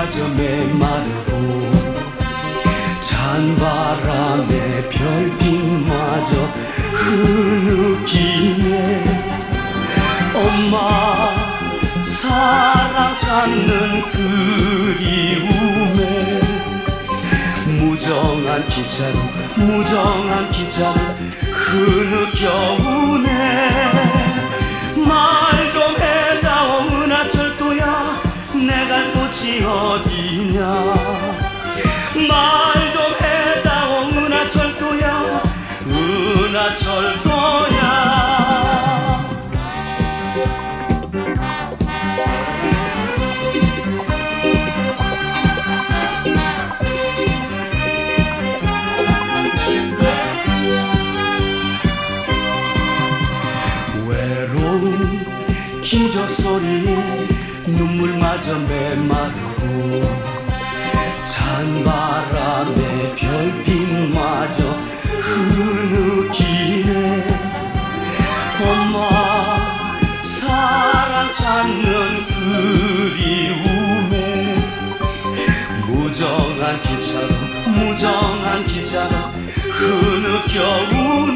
눈물마저 메마르고 찬바람에 별빛마저 흐느끼네. 엄마 사랑 찾는 그리움에 무정한 기차로 흐느껴오네. 말 좀 해다오 은하철도야, 내 갈 곳이 어디냐. 말 좀 해다오 은하철도야, 은하철도야. 외로운 기적소리에 눈물마저 메마르고 찬바람에 별빛마저 흐느끼네. 엄마 사랑 찾는 그리움에 무정한 기차로 흐느껴오네.